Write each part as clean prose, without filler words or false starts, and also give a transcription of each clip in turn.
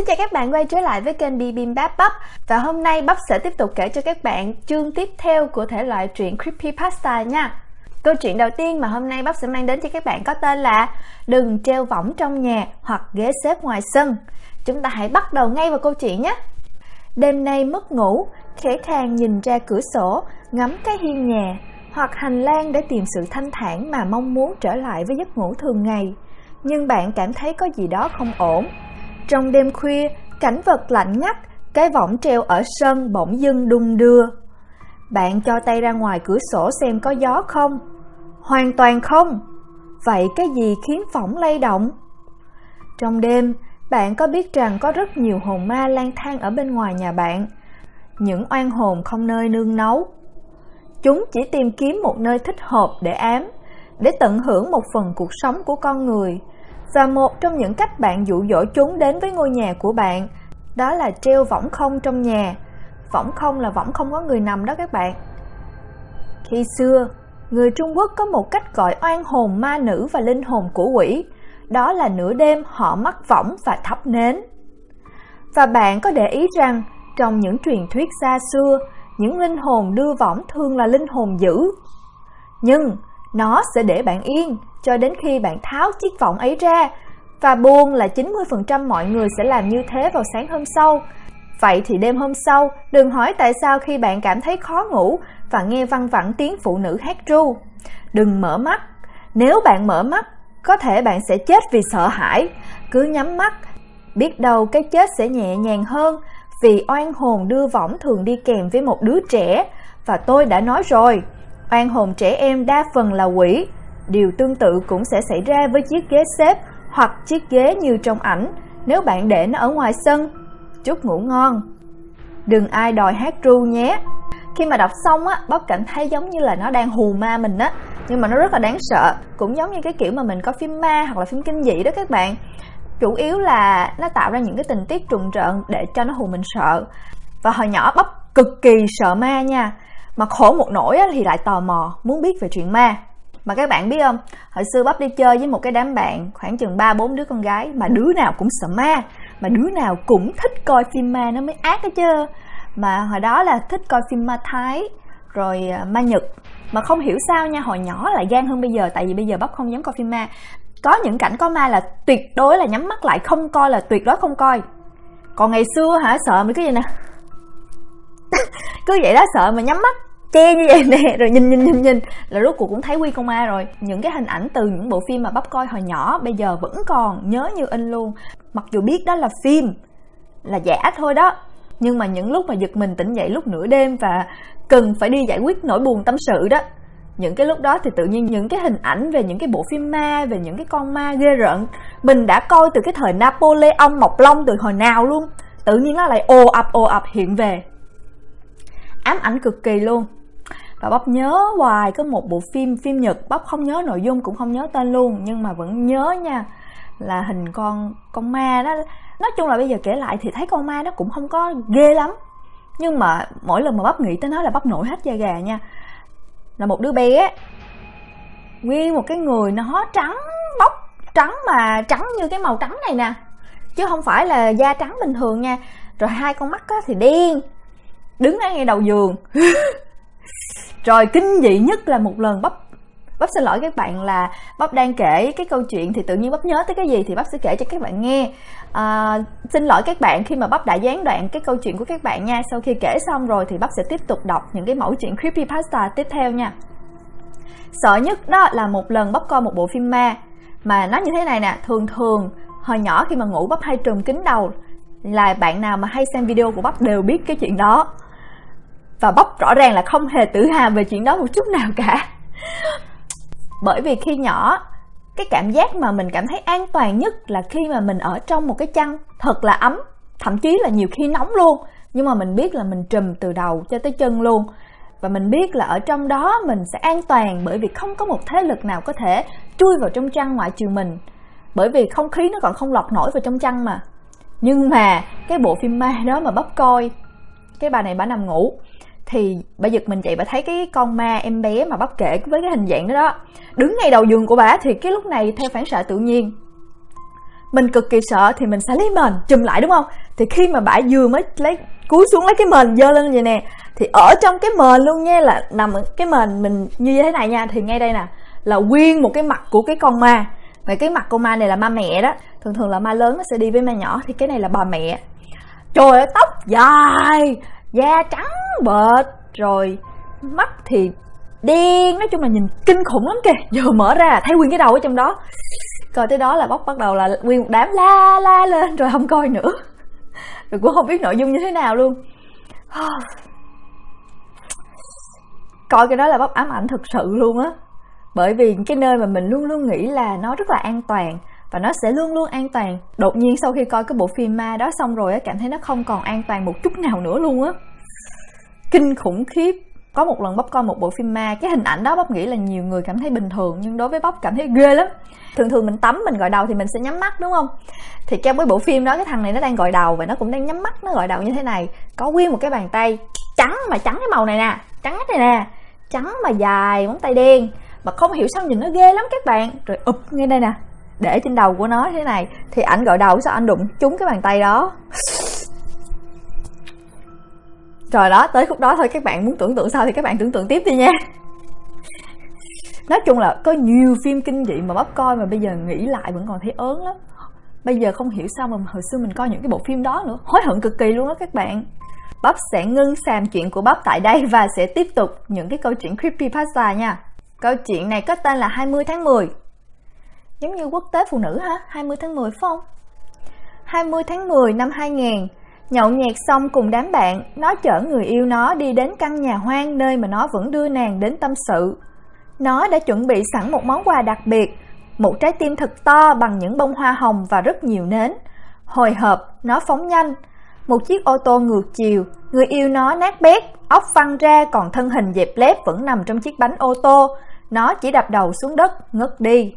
chào các bạn quay trở lại với kênh Bibimbap Bắp. Và hôm nay Bắp sẽ tiếp tục kể cho các bạn chương tiếp theo của thể loại truyện Creepypasta nha. Câu chuyện đầu tiên mà hôm nay Bắp sẽ mang đến cho các bạn có tên là Đừng treo võng trong nhà hoặc ghế xếp ngoài sân. Chúng ta hãy bắt đầu ngay vào câu chuyện nhé. Đêm nay mất ngủ, khẽ khàng nhìn ra cửa sổ, ngắm cái hiên nhà hoặc hành lang để tìm sự thanh thản mà mong muốn trở lại với giấc ngủ thường ngày. Nhưng bạn cảm thấy có gì đó không ổn. Trong đêm khuya, cảnh vật lạnh ngắt, cái võng treo ở sân bỗng dưng đung đưa. Bạn cho tay ra ngoài cửa sổ xem có gió không? Hoàn toàn không. Vậy cái gì khiến võng lay động? Trong đêm, bạn có biết rằng có rất nhiều hồn ma lang thang ở bên ngoài nhà bạn. Những oan hồn không nơi nương náu. Chúng chỉ tìm kiếm một nơi thích hợp để ám, để tận hưởng một phần cuộc sống của con người. Và một trong những cách bạn dụ dỗ chúng đến với ngôi nhà của bạn, đó là treo võng không trong nhà. Võng không là võng không có người nằm đó các bạn. Khi xưa, người Trung Quốc có một cách gọi oan hồn ma nữ và linh hồn của quỷ. Đó là nửa đêm họ mắc võng và thắp nến. Và bạn có để ý rằng, trong những truyền thuyết xa xưa, những linh hồn đưa võng thường là linh hồn dữ. Nhưng nó sẽ để bạn yên cho đến khi bạn tháo chiếc võng ấy ra. Và buồn là 90% mọi người sẽ làm như thế vào sáng hôm sau. Vậy thì đêm hôm sau, đừng hỏi tại sao khi bạn cảm thấy khó ngủ và nghe văng vẳng tiếng phụ nữ hát ru. Đừng mở mắt. Nếu bạn mở mắt, có thể bạn sẽ chết vì sợ hãi. Cứ nhắm mắt, biết đâu cái chết sẽ nhẹ nhàng hơn. Vì oan hồn đưa võng thường đi kèm với một đứa trẻ. Và tôi đã nói rồi, oan hồn trẻ em đa phần là quỷ. Điều tương tự cũng sẽ xảy ra với chiếc ghế xếp hoặc chiếc ghế như trong ảnh nếu bạn để nó ở ngoài sân. Chúc ngủ ngon. Đừng ai đòi hát ru nhé. Khi mà đọc xong á, Bắp cảm thấy giống như là nó đang hù ma mình á, nhưng mà nó rất là đáng sợ. Cũng giống như cái kiểu mà mình coi phim ma hoặc là phim kinh dị đó các bạn. Chủ yếu là nó tạo ra những cái tình tiết trùng trợn để cho nó hù mình sợ. Và hồi nhỏ Bắp cực kỳ sợ ma nha. Mà khổ một nỗi thì lại tò mò muốn biết về chuyện ma. Mà các bạn biết không, hồi xưa Bắp đi chơi với một cái đám bạn khoảng chừng 3-4 đứa con gái, mà đứa nào cũng sợ ma, mà đứa nào cũng thích coi phim ma nó mới ác đó chứ. Mà hồi đó là thích coi phim ma Thái, rồi ma Nhật. Mà không hiểu sao nha, hồi nhỏ lại gan hơn bây giờ. Tại vì bây giờ Bắp không dám coi phim ma. Có những cảnh có ma là tuyệt đối là nhắm mắt lại không coi, là tuyệt đối không coi. Còn ngày xưa hả, sợ mấy cái gì nè cứ vậy đó, sợ mà nhắm mắt che như vậy nè, rồi nhìn là rốt cuộc cũng thấy Quy Con Ma rồi. Những cái hình ảnh từ những bộ phim mà Bắp coi hồi nhỏ bây giờ vẫn còn nhớ như in luôn. Mặc dù biết đó là phim, là giả thôi đó, nhưng mà những lúc mà giật mình tỉnh dậy lúc nửa đêm và cần phải đi giải quyết nỗi buồn tâm sự đó, những cái lúc đó thì tự nhiên những cái hình ảnh về những cái bộ phim ma, về những cái con ma ghê rợn mình đã coi từ cái thời Napoleon mọc lông từ hồi nào luôn, tự nhiên nó lại ồ ập hiện về, ám ảnh cực kỳ luôn. Và Bắp nhớ hoài có một bộ phim Nhật, Bắp không nhớ nội dung cũng không nhớ tên luôn, nhưng mà vẫn nhớ nha, là hình con ma đó. Nói chung là bây giờ kể lại thì thấy con ma nó cũng không có ghê lắm, nhưng mà mỗi lần mà Bắp nghĩ tới nó là Bắp nổi hết da gà nha. Là một đứa bé, nguyên một cái người nó trắng bóc, trắng mà trắng như cái màu trắng này nè, chứ không phải là da trắng bình thường nha. Rồi hai con mắt thì đen, đứng ở ngay đầu giường Rồi kinh dị nhất là một lần Bắp xin lỗi các bạn là Bắp đang kể cái câu chuyện thì tự nhiên Bắp nhớ tới cái gì thì Bắp sẽ kể cho các bạn nghe. Xin lỗi các bạn khi mà Bắp đã gián đoạn cái câu chuyện của các bạn nha. Sau khi kể xong rồi thì Bắp sẽ tiếp tục đọc những cái mẫu chuyện Creepypasta tiếp theo nha. Sợ nhất đó là một lần Bắp coi một bộ phim ma mà nó như thế này nè. Thường hồi nhỏ khi mà ngủ Bắp hay trùm kín đầu, là bạn nào mà hay xem video của Bắp đều biết cái chuyện đó. Và Bắp rõ ràng là không hề tự hào về chuyện đó một chút nào cả. Bởi vì khi nhỏ, cái cảm giác mà mình cảm thấy an toàn nhất là khi mà mình ở trong một cái chăn thật là ấm, thậm chí là nhiều khi nóng luôn, nhưng mà mình biết là mình trùm từ đầu cho tới chân luôn. Và mình biết là ở trong đó mình sẽ an toàn, bởi vì không có một thế lực nào có thể chui vào trong chăn ngoại trừ mình. Bởi vì không khí nó còn không lọt nổi vào trong chăn mà. Nhưng mà cái bộ phim ma đó mà Bắp coi, cái bà này bà nằm ngủ, thì bà giật mình dậy, bà thấy cái con ma em bé mà Bắp kể với cái hình dạng đó đứng ngay đầu giường của bà. Thì cái lúc này theo phản xạ tự nhiên mình cực kỳ sợ thì mình sẽ lấy mền chùm lại, đúng không? Thì khi mà bả vừa mới cúi xuống lấy cái mền giơ lên như vậy nè, thì ở trong cái mền luôn nha, là nằm cái mền mình như thế này nha, thì ngay đây nè là nguyên một cái mặt của cái con ma. Và cái mặt con ma này là ma mẹ đó. Thường thường là ma lớn nó sẽ đi với ma nhỏ, thì cái này là bà mẹ. Trời ơi, tóc dài, da trắng bệch, rồi mắt thì đen, nói chung là nhìn kinh khủng lắm kìa. Giờ mở ra là thấy nguyên cái đầu ở trong đó. Coi tới đó là Bóc bắt đầu là nguyên một đám la la lên, rồi không coi nữa. Rồi cũng không biết nội dung như thế nào luôn. Coi cái đó là Bóc ám ảnh thực sự luôn á. Bởi vì cái nơi mà mình luôn luôn nghĩ là nó rất là an toàn, và nó sẽ luôn luôn an toàn, đột nhiên sau khi coi cái bộ phim ma đó xong rồi á, cảm thấy nó không còn an toàn một chút nào nữa luôn á. Kinh khủng khiếp. Có một lần Bóc coi một bộ phim ma, cái hình ảnh đó Bóc nghĩ là nhiều người cảm thấy bình thường, nhưng đối với Bóc cảm thấy ghê lắm. Thường thường mình tắm, mình gội đầu thì mình sẽ nhắm mắt, đúng không? Thì trong cái bộ phim đó, cái thằng này nó đang gội đầu và nó cũng đang nhắm mắt, nó gội đầu như thế này. Có nguyên một cái bàn tay trắng, mà trắng cái màu này nè, trắng này nè, trắng mà dài, móng tay đen, mà không hiểu sao nhìn nó ghê lắm các bạn. Rồi ụp ngay đây nè, để trên đầu của nó thế này. Thì ảnh gội đầu, sao anh đụng trúng cái bàn tay đó. Rồi đó, tới khúc đó thôi, các bạn muốn tưởng tượng sao thì các bạn tưởng tượng tiếp đi nha. Nói chung là có nhiều phim kinh dị mà Bóc coi mà bây giờ nghĩ lại vẫn còn thấy ớn lắm. Bây giờ không hiểu sao mà hồi xưa mình coi những cái bộ phim đó nữa, hối hận cực kỳ luôn đó các bạn. Bóc sẽ ngưng sàm chuyện của Bóc tại đây và sẽ tiếp tục những cái câu chuyện creepypasta nha. Câu chuyện này có tên là 20 tháng 10. Giống như quốc tế phụ nữ ha, 20 tháng 10 phải không? 20 tháng 10 năm 2000, nhậu nhẹt xong cùng đám bạn, nó chở người yêu nó đi đến căn nhà hoang nơi mà nó vẫn đưa nàng đến tâm sự. Nó đã chuẩn bị sẵn một món quà đặc biệt, một trái tim thật to bằng những bông hoa hồng và rất nhiều nến. Hồi hộp, nó phóng nhanh. Một chiếc ô tô ngược chiều, người yêu nó nát bét, óc văng ra, còn thân hình dẹp lép vẫn nằm trong chiếc bánh ô tô. Nó chỉ đập đầu xuống đất, ngất đi.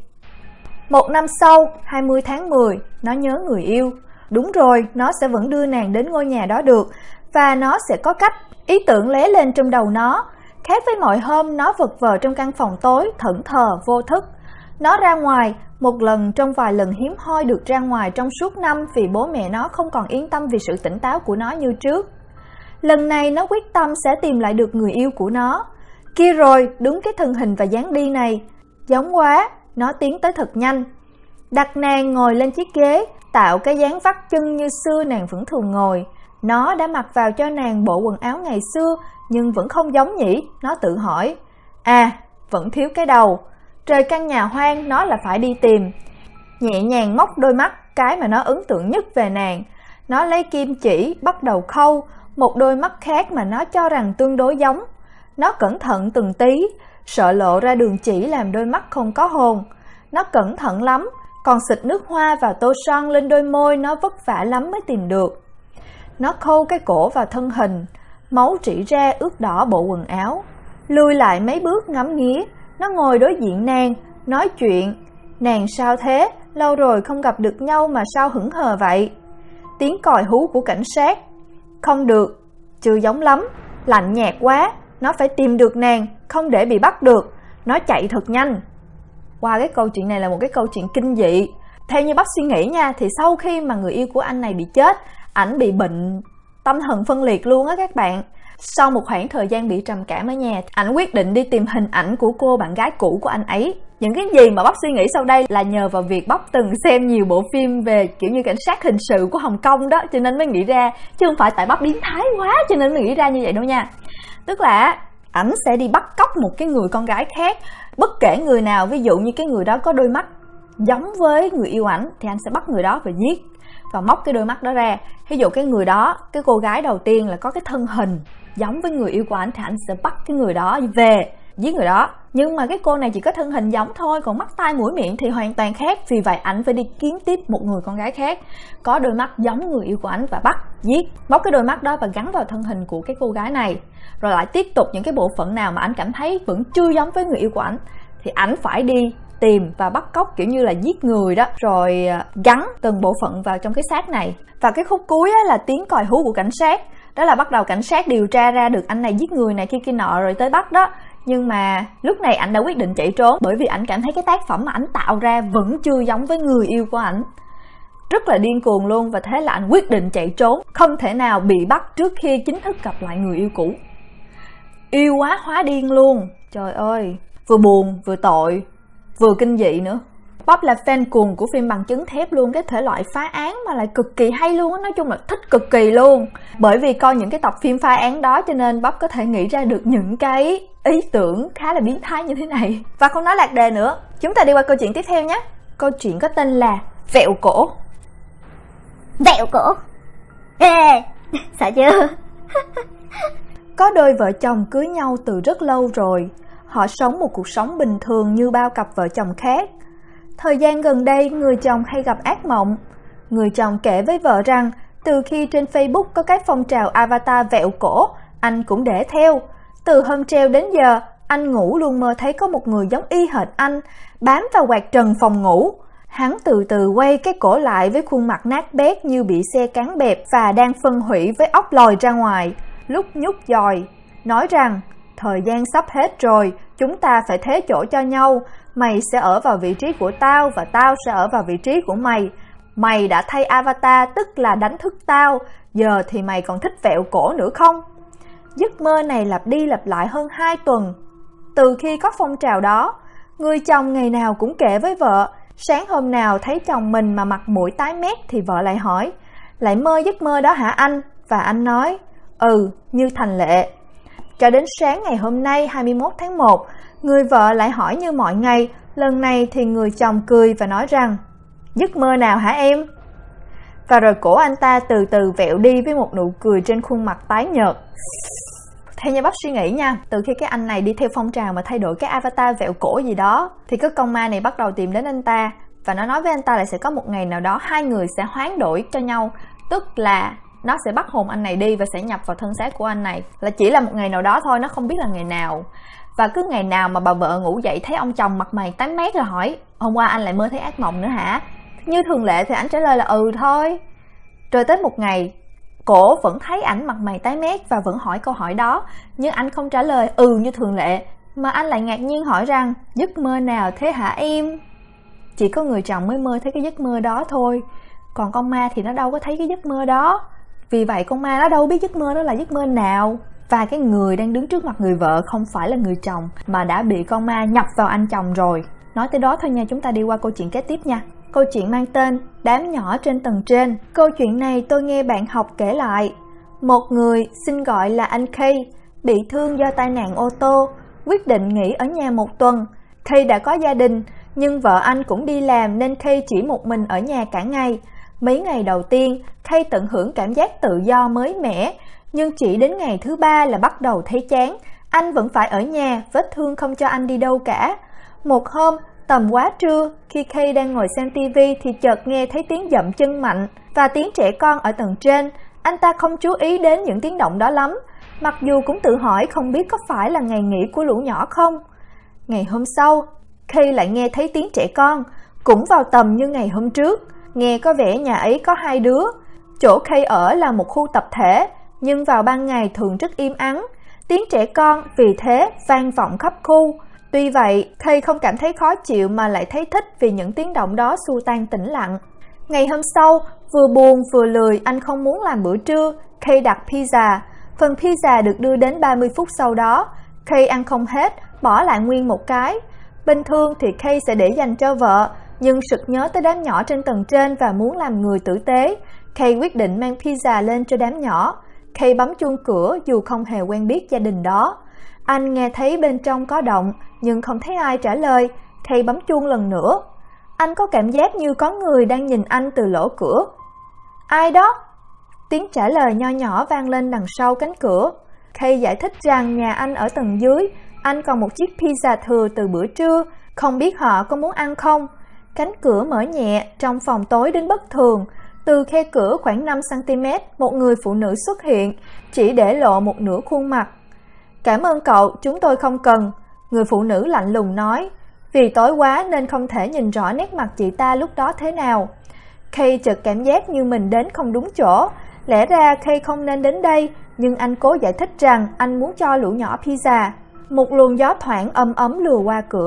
Một năm sau, 20 tháng 10, nó nhớ người yêu. Đúng rồi, nó sẽ vẫn đưa nàng đến ngôi nhà đó được, và nó sẽ có cách. Ý tưởng lóe lên trong đầu nó. Khác với mọi hôm, nó vật vờ trong căn phòng tối, thẫn thờ, vô thức. Nó ra ngoài, một lần trong vài lần hiếm hoi được ra ngoài trong suốt năm, vì bố mẹ nó không còn yên tâm vì sự tỉnh táo của nó như trước. Lần này nó quyết tâm sẽ tìm lại được người yêu của nó. Kia rồi, đúng cái thân hình và dáng đi này. Giống quá, nó tiến tới thật nhanh. Đặt nàng ngồi lên chiếc ghế, tạo cái dáng vắt chân như xưa nàng vẫn thường ngồi. Nó đã mặc vào cho nàng bộ quần áo ngày xưa, nhưng vẫn không giống nhỉ, nó tự hỏi. À, vẫn thiếu cái đầu. Rời căn nhà hoang, nó là phải đi tìm. Nhẹ nhàng móc đôi mắt, cái mà nó ấn tượng nhất về nàng. Nó lấy kim chỉ, bắt đầu khâu, một đôi mắt khác mà nó cho rằng tương đối giống. Nó cẩn thận từng tí, sợ lộ ra đường chỉ làm đôi mắt không có hồn. Nó cẩn thận lắm, còn xịt nước hoa và tô son lên đôi môi nó vất vả lắm mới tìm được. Nó khâu cái cổ vào thân hình, máu rỉ ra ướt đỏ bộ quần áo. Lùi lại mấy bước ngắm nghía, nó ngồi đối diện nàng, nói chuyện. Nàng sao thế, lâu rồi không gặp được nhau mà sao hững hờ vậy? Tiếng còi hú của cảnh sát. Không được, chưa giống lắm, lạnh nhạt quá, nó phải tìm được nàng, không để bị bắt được. Nó chạy thật nhanh. Qua cái câu chuyện này là một cái câu chuyện kinh dị. Theo như Bóc suy nghĩ nha, thì sau khi mà người yêu của anh này bị chết, ảnh bị bệnh tâm thần phân liệt luôn á các bạn. Sau một khoảng thời gian bị trầm cảm ở nhà, ảnh quyết định đi tìm hình ảnh của cô bạn gái cũ của anh ấy. Những cái gì mà Bóc suy nghĩ sau đây là nhờ vào việc Bóc từng xem nhiều bộ phim về kiểu như cảnh sát hình sự của Hồng Kông đó, cho nên mới nghĩ ra, chứ không phải tại Bóc biến thái quá cho nên mới nghĩ ra như vậy đâu nha. Tức là ảnh sẽ đi bắt cóc một cái người con gái khác, bất kể người nào, ví dụ như cái người đó có đôi mắt giống với người yêu ảnh thì anh sẽ bắt người đó và giết và móc cái đôi mắt đó ra. Ví dụ cái người đó, cái cô gái đầu tiên là có cái thân hình giống với người yêu của anh thì anh sẽ bắt cái người đó về giết người đó. Nhưng mà cái cô này chỉ có thân hình giống thôi, còn mắt tai mũi miệng thì hoàn toàn khác. Vì vậy ảnh phải đi kiếm tiếp một người con gái khác có đôi mắt giống người yêu của ảnh và bắt, giết, móc cái đôi mắt đó và gắn vào thân hình của cái cô gái này. Rồi lại tiếp tục những cái bộ phận nào mà ảnh cảm thấy vẫn chưa giống với người yêu của ảnh thì ảnh phải đi tìm và bắt cóc, kiểu như là giết người đó, rồi gắn từng bộ phận vào trong cái xác này. Và cái khúc cuối là tiếng còi hú của cảnh sát. Đó là bắt đầu cảnh sát điều tra ra được anh này giết người này kia nọ rồi tới bắt đó. Nhưng mà lúc này ảnh đã quyết định chạy trốn, bởi vì ảnh cảm thấy cái tác phẩm mà ảnh tạo ra vẫn chưa giống với người yêu của ảnh. rất là điên cuồng luôn, và thế là anh quyết định chạy trốn, không thể nào bị bắt trước khi chính thức gặp lại người yêu cũ. Yêu quá hóa điên luôn, trời ơi, vừa buồn, vừa tội, vừa kinh dị nữa. Bob là fan cuồng của phim Bằng Chứng Thép luôn, cái thể loại phá án mà lại cực kỳ hay luôn á, nói chung là thích cực kỳ luôn. Bởi vì coi những cái tập phim phá án đó cho nên Bob có thể nghĩ ra được những cái ý tưởng khá là biến thái như thế này. Và không nói lạc đề nữa, chúng ta đi qua câu chuyện tiếp theo nhé. Câu chuyện có tên là Vẹo Cổ. Vẹo cổ. Ê, sợ chưa? Có đôi vợ chồng cưới nhau từ rất lâu rồi. Họ sống một cuộc sống bình thường như bao cặp vợ chồng khác. Thời gian gần đây, người chồng hay gặp ác mộng. Người chồng kể với vợ rằng, từ khi trên Facebook có cái phong trào avatar vẹo cổ, anh cũng để theo. Từ hôm treo đến giờ, anh ngủ luôn mơ thấy có một người giống y hệt anh, bám vào quạt trần phòng ngủ. Hắn từ từ quay cái cổ lại với khuôn mặt nát bét như bị xe cán bẹp và đang phân hủy với óc lòi ra ngoài, lúc nhúc dòi, nói rằng, thời gian sắp hết rồi, chúng ta phải thế chỗ cho nhau, mày sẽ ở vào vị trí của tao và tao sẽ ở vào vị trí của mày. Mày đã thay avatar tức là đánh thức tao, giờ thì mày còn thích vẹo cổ nữa không? Giấc mơ này lặp đi lặp lại hơn 2 tuần. Từ khi có phong trào đó, người chồng ngày nào cũng kể với vợ, sáng hôm nào thấy chồng mình mà mặt mũi tái mét thì vợ lại hỏi, lại mơ giấc mơ đó hả anh? Và anh nói, như thành lệ. Cho đến sáng ngày hôm nay 21 tháng 1, người vợ lại hỏi như mọi ngày, lần này thì người chồng cười và nói rằng, giấc mơ nào hả em? Và rồi cổ anh ta từ từ vẹo đi với một nụ cười trên khuôn mặt tái nhợt. Theo như bác suy nghĩ nha, từ khi cái anh này đi theo phong trào mà thay đổi cái avatar vẹo cổ gì đó, thì cái con ma này bắt đầu tìm đến anh ta, và nó nói với anh ta là sẽ có một ngày nào đó hai người sẽ hoán đổi cho nhau, tức là nó sẽ bắt hồn anh này đi và sẽ nhập vào thân xác của anh này, là chỉ là một ngày nào đó thôi, nó không biết là ngày nào. Và cứ ngày nào mà bà vợ ngủ dậy thấy ông chồng mặt mày tái mét rồi hỏi, hôm qua anh lại mơ thấy ác mộng nữa hả? Như thường lệ thì ảnh trả lời là thôi. Rồi tới một ngày, cổ vẫn thấy ảnh mặt mày tái mét và vẫn hỏi câu hỏi đó, nhưng anh không trả lời như thường lệ, mà anh lại ngạc nhiên hỏi rằng, giấc mơ nào thế hả em? Chỉ có người chồng mới mơ thấy cái giấc mơ đó thôi, còn con ma thì nó đâu có thấy cái giấc mơ đó. Vì vậy con ma nó đâu biết giấc mơ đó là giấc mơ nào. Và cái người đang đứng trước mặt người vợ không phải là người chồng, mà đã bị con ma nhập vào anh chồng rồi. Nói tới đó thôi nha, chúng ta đi qua câu chuyện kế tiếp nha. Câu chuyện mang tên Đám nhỏ trên tầng trên. Câu chuyện này tôi nghe bạn học kể lại. Một người xin gọi là anh Kay bị thương do tai nạn ô tô, quyết định nghỉ ở nhà một tuần. Kay đã có gia đình, nhưng vợ anh cũng đi làm nên Kay chỉ một mình ở nhà cả ngày. Mấy ngày đầu tiên, Kay tận hưởng cảm giác tự do mới mẻ, nhưng chỉ đến ngày thứ 3 là bắt đầu thấy chán. Anh vẫn phải ở nhà, vết thương không cho anh đi đâu cả. Một hôm, tầm quá trưa, khi Kay đang ngồi xem TV thì chợt nghe thấy tiếng dậm chân mạnh và tiếng trẻ con ở tầng trên. Anh ta không chú ý đến những tiếng động đó lắm, mặc dù cũng tự hỏi không biết có phải là ngày nghỉ của lũ nhỏ không. Ngày hôm sau, Kay lại nghe thấy tiếng trẻ con, cũng vào tầm như ngày hôm trước. Nghe có vẻ nhà ấy có 2 đứa. Chỗ Kay ở là một khu tập thể, nhưng vào ban ngày thường rất im ắng. Tiếng trẻ con vì thế vang vọng khắp khu. Tuy vậy, Kay không cảm thấy khó chịu mà lại thấy thích vì những tiếng động đó xua tan tĩnh lặng. Ngày hôm sau, vừa buồn vừa lười, anh không muốn làm bữa trưa. Kay đặt pizza. Phần pizza được đưa đến 30 phút sau đó. Kay ăn không hết, bỏ lại nguyên một cái. Bình thường thì Kay sẽ để dành cho vợ, nhưng sực nhớ tới đám nhỏ trên tầng trên và muốn làm người tử tế. Kay quyết định mang pizza lên cho đám nhỏ. Kay bấm chuông cửa dù không hề quen biết gia đình đó. Anh nghe thấy bên trong có động, nhưng không thấy ai trả lời. Kay bấm chuông lần nữa. Anh có cảm giác như có người đang nhìn anh từ lỗ cửa. Ai đó? Tiếng trả lời nho nhỏ vang lên đằng sau cánh cửa. Kay giải thích rằng nhà anh ở tầng dưới, anh còn một chiếc pizza thừa từ bữa trưa, không biết họ có muốn ăn không. Cánh cửa mở nhẹ, trong phòng tối đến bất thường. Từ khe cửa khoảng 5 cm, một người phụ nữ xuất hiện, chỉ để lộ một nửa khuôn mặt. Cảm ơn cậu, chúng tôi không cần. Người phụ nữ lạnh lùng nói, vì tối quá nên không thể nhìn rõ nét mặt chị ta lúc đó thế nào. Kay chợt cảm giác như mình đến không đúng chỗ. Lẽ ra Kay không nên đến đây, nhưng anh cố giải thích rằng anh muốn cho lũ nhỏ pizza. Một luồng gió thoảng ấm ấm lùa qua cửa.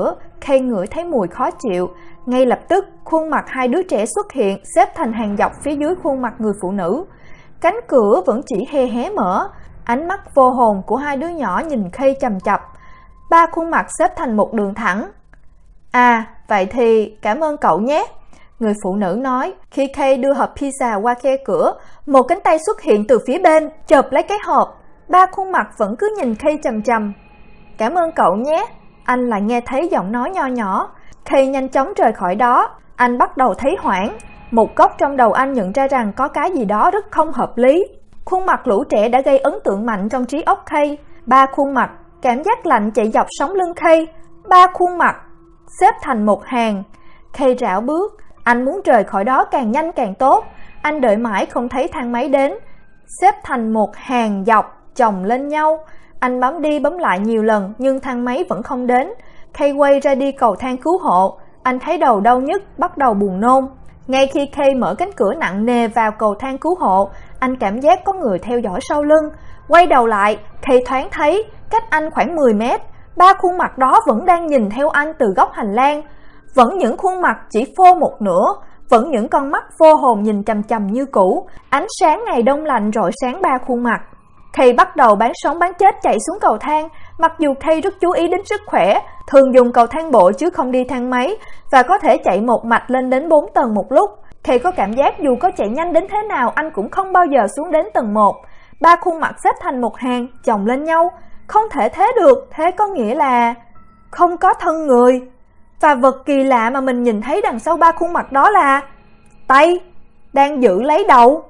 Kay ngửi thấy mùi khó chịu. Ngay lập tức, khuôn mặt hai đứa trẻ xuất hiện, xếp thành hàng dọc phía dưới khuôn mặt người phụ nữ. Cánh cửa vẫn chỉ hé mở. Ánh mắt vô hồn của hai đứa nhỏ nhìn Kay chằm chặp. Ba khuôn mặt xếp thành một đường thẳng. À, vậy thì cảm ơn cậu nhé, người phụ nữ nói. Khi Kay đưa hộp pizza qua khe cửa, một cánh tay xuất hiện từ phía bên, chộp lấy cái hộp. Ba khuôn mặt vẫn cứ nhìn Kay chằm chằm. Cảm ơn cậu nhé, anh lại nghe thấy giọng nói nho nhỏ. Kay nhanh chóng rời khỏi đó. Anh bắt đầu thấy hoảng. Một góc trong đầu anh nhận ra rằng có cái gì đó rất không hợp lý. Khuôn mặt lũ trẻ đã gây ấn tượng mạnh trong trí óc Kay. Ba khuôn mặt, cảm giác lạnh chạy dọc sống lưng Kay. Ba khuôn mặt xếp thành một hàng. Kay rảo bước. Anh muốn rời khỏi đó càng nhanh càng tốt. Anh đợi mãi không thấy thang máy đến. Xếp thành một hàng dọc chồng lên nhau. Anh bấm đi bấm lại nhiều lần nhưng thang máy vẫn không đến. Kay quay ra đi cầu thang cứu hộ. Anh thấy đầu đau nhức, bắt đầu buồn nôn. Ngay khi Kay mở cánh cửa nặng nề vào cầu thang cứu hộ, anh cảm giác có người theo dõi sau lưng. Quay đầu lại, Kay thoáng thấy cách anh khoảng 10 mét, ba khuôn mặt đó vẫn đang nhìn theo anh từ góc hành lang. Vẫn những khuôn mặt chỉ phô một nửa, vẫn những con mắt vô hồn nhìn chằm chằm như cũ. Ánh sáng ngày đông lạnh rọi sáng ba khuôn mặt. Kay bắt đầu bán sống bán chết chạy xuống cầu thang. Mặc dù Kay rất chú ý đến sức khỏe, thường dùng cầu thang bộ chứ không đi thang máy, và có thể chạy một mạch lên đến 4 tầng một lúc. Kay có cảm giác dù có chạy nhanh đến thế nào, anh cũng không bao giờ xuống đến tầng 1. Ba khuôn mặt xếp thành một hàng, chồng lên nhau. Không thể thế được, thế có nghĩa là không có thân người. Và vật kỳ lạ mà mình nhìn thấy đằng sau ba khuôn mặt đó là tay đang giữ lấy đầu.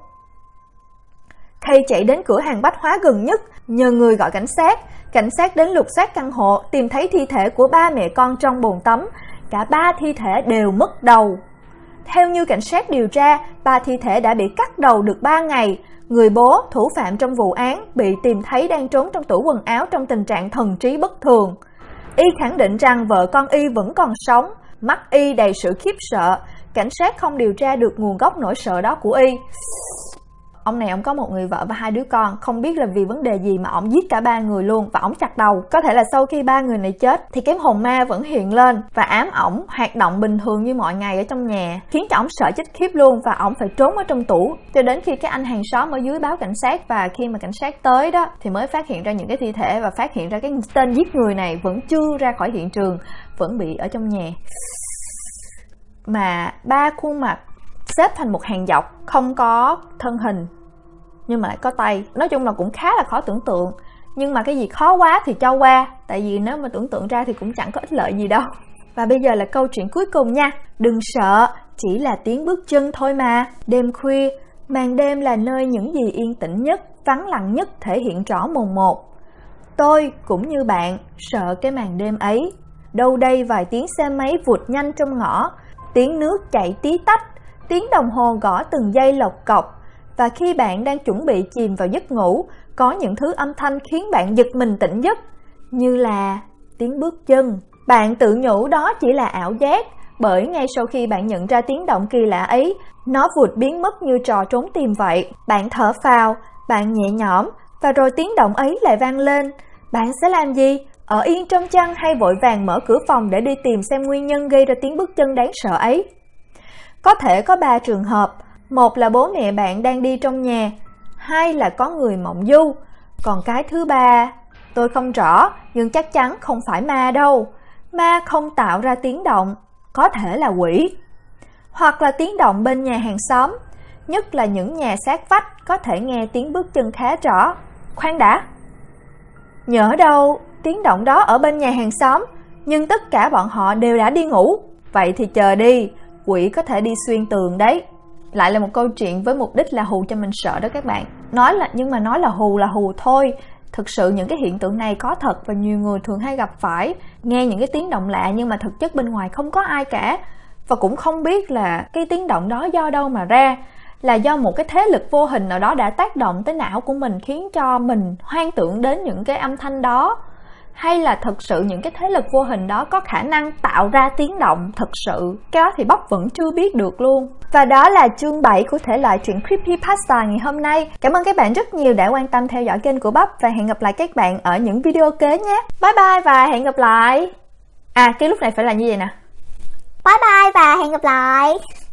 Kay chạy đến cửa hàng bách hóa gần nhất, nhờ người gọi cảnh sát. Cảnh sát đến lục soát căn hộ, tìm thấy thi thể của ba mẹ con trong bồn tắm. Cả ba thi thể đều mất đầu. Theo như cảnh sát điều tra, ba thi thể đã bị cắt đầu được 3 ngày. Người bố, thủ phạm trong vụ án, bị tìm thấy đang trốn trong tủ quần áo trong tình trạng thần trí bất thường. Y khẳng định rằng vợ con Y vẫn còn sống. Mắt Y đầy sự khiếp sợ. Cảnh sát không điều tra được nguồn gốc nỗi sợ đó của Y. Ông này ông có một người vợ và 2 đứa con, không biết là vì vấn đề gì mà ông giết cả 3 người luôn và ông chặt đầu. Có thể là sau khi 3 người này chết thì cái hồn ma vẫn hiện lên và ám ổng hoạt động bình thường như mọi ngày ở trong nhà, khiến cho ổng sợ chết khiếp luôn và ổng phải trốn ở trong tủ cho đến khi cái anh hàng xóm ở dưới báo cảnh sát. Và khi mà cảnh sát tới đó thì mới phát hiện ra những cái thi thể và phát hiện ra cái tên giết người này vẫn chưa ra khỏi hiện trường, vẫn bị ở trong nhà. Mà ba khuôn mặt xếp thành một hàng dọc, không có thân hình nhưng mà lại có tay. Nói chung là cũng khá là khó tưởng tượng. Nhưng mà cái gì khó quá thì cho qua, tại vì nếu mà tưởng tượng ra thì cũng chẳng có ích lợi gì đâu. Và bây giờ là câu chuyện cuối cùng nha. Đừng sợ, chỉ là tiếng bước chân thôi mà. Đêm khuya, màn đêm là nơi những gì yên tĩnh nhất, vắng lặng nhất thể hiện rõ mồn một. Tôi cũng như bạn sợ cái màn đêm ấy. Đâu đây vài tiếng xe máy vụt nhanh trong ngõ, tiếng nước chảy tí tách, tiếng đồng hồ gõ từng giây lộc cọc. Và khi bạn đang chuẩn bị chìm vào giấc ngủ, có những thứ âm thanh khiến bạn giật mình tỉnh giấc, như là tiếng bước chân. Bạn tự nhủ đó chỉ là ảo giác, bởi ngay sau khi bạn nhận ra tiếng động kỳ lạ ấy, nó vụt biến mất như trò trốn tìm vậy. Bạn thở phào, bạn nhẹ nhõm, và rồi tiếng động ấy lại vang lên. Bạn sẽ làm gì? Ở yên trong chăn hay vội vàng mở cửa phòng để đi tìm xem nguyên nhân gây ra tiếng bước chân đáng sợ ấy? Có thể có 3 trường hợp. Một là bố mẹ bạn đang đi trong nhà, 2 là có người mộng du, còn cái thứ 3 tôi không rõ, nhưng chắc chắn không phải ma đâu. Ma không tạo ra tiếng động, có thể là quỷ. Hoặc là tiếng động bên nhà hàng xóm, nhất là những nhà sát vách có thể nghe tiếng bước chân khá rõ. Khoan đã, nhỡ đâu tiếng động đó ở bên nhà hàng xóm, nhưng tất cả bọn họ đều đã đi ngủ. Vậy thì chờ đi, quỷ có thể đi xuyên tường đấy. Lại là một câu chuyện với mục đích là hù cho mình sợ đó các bạn. Nhưng mà nói là hù thôi. Thực sự những cái hiện tượng này có thật và nhiều người thường hay gặp phải. Nghe những cái tiếng động lạ nhưng mà thực chất bên ngoài không có ai cả. Và cũng không biết là cái tiếng động đó do đâu mà ra. Là do một cái thế lực vô hình nào đó đã tác động tới não của mình, khiến cho mình hoang tưởng đến những cái âm thanh đó. Hay là thực sự những cái thế lực vô hình đó có khả năng tạo ra tiếng động thực sự. Cái đó thì Bóc vẫn chưa biết được luôn. Và đó là chương 7 của thể loại truyện Creepypasta ngày hôm nay. Cảm ơn các bạn rất nhiều đã quan tâm theo dõi kênh của Bóc. Và hẹn gặp lại các bạn ở những video kế nhé. Bye bye và hẹn gặp lại. À, cái lúc này phải là như vậy nè. Bye bye và hẹn gặp lại.